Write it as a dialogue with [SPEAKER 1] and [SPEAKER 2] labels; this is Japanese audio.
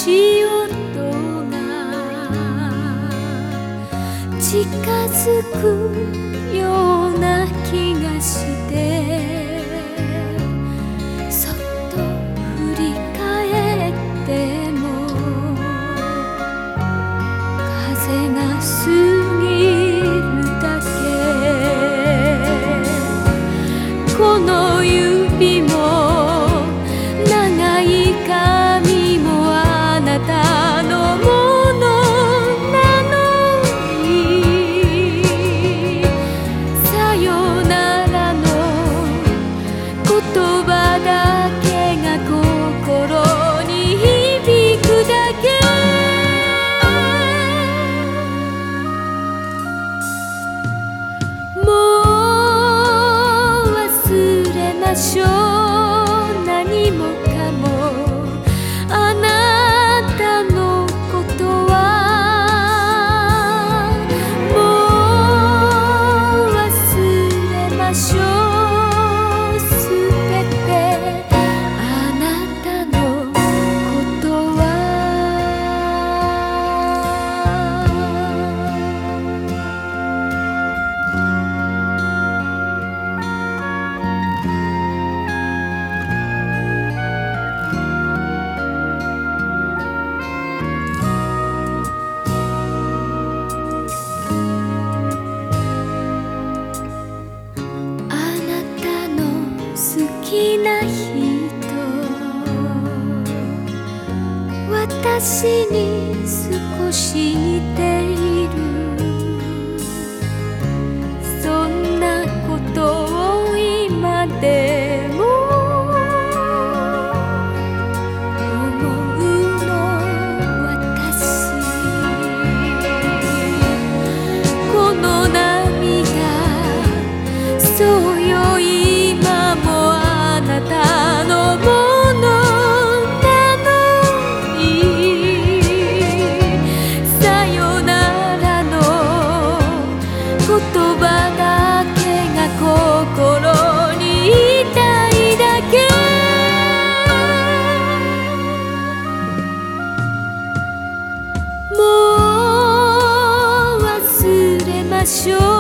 [SPEAKER 1] 足音が近づくような気がしてそっと振り返っても風が過ぎるだけこの指も長い髪もあなたのものなのにさよならの言葉だけが心に響くだけもう忘れましょう何もかもあなたのことはもう忘れましょうすべてあなたのことは好きな人私に少し似ているそんなことを今でも思うの私この涙そうよ今もあなたのものなのにさよならの言葉だけが心に痛いだけもう忘れましょう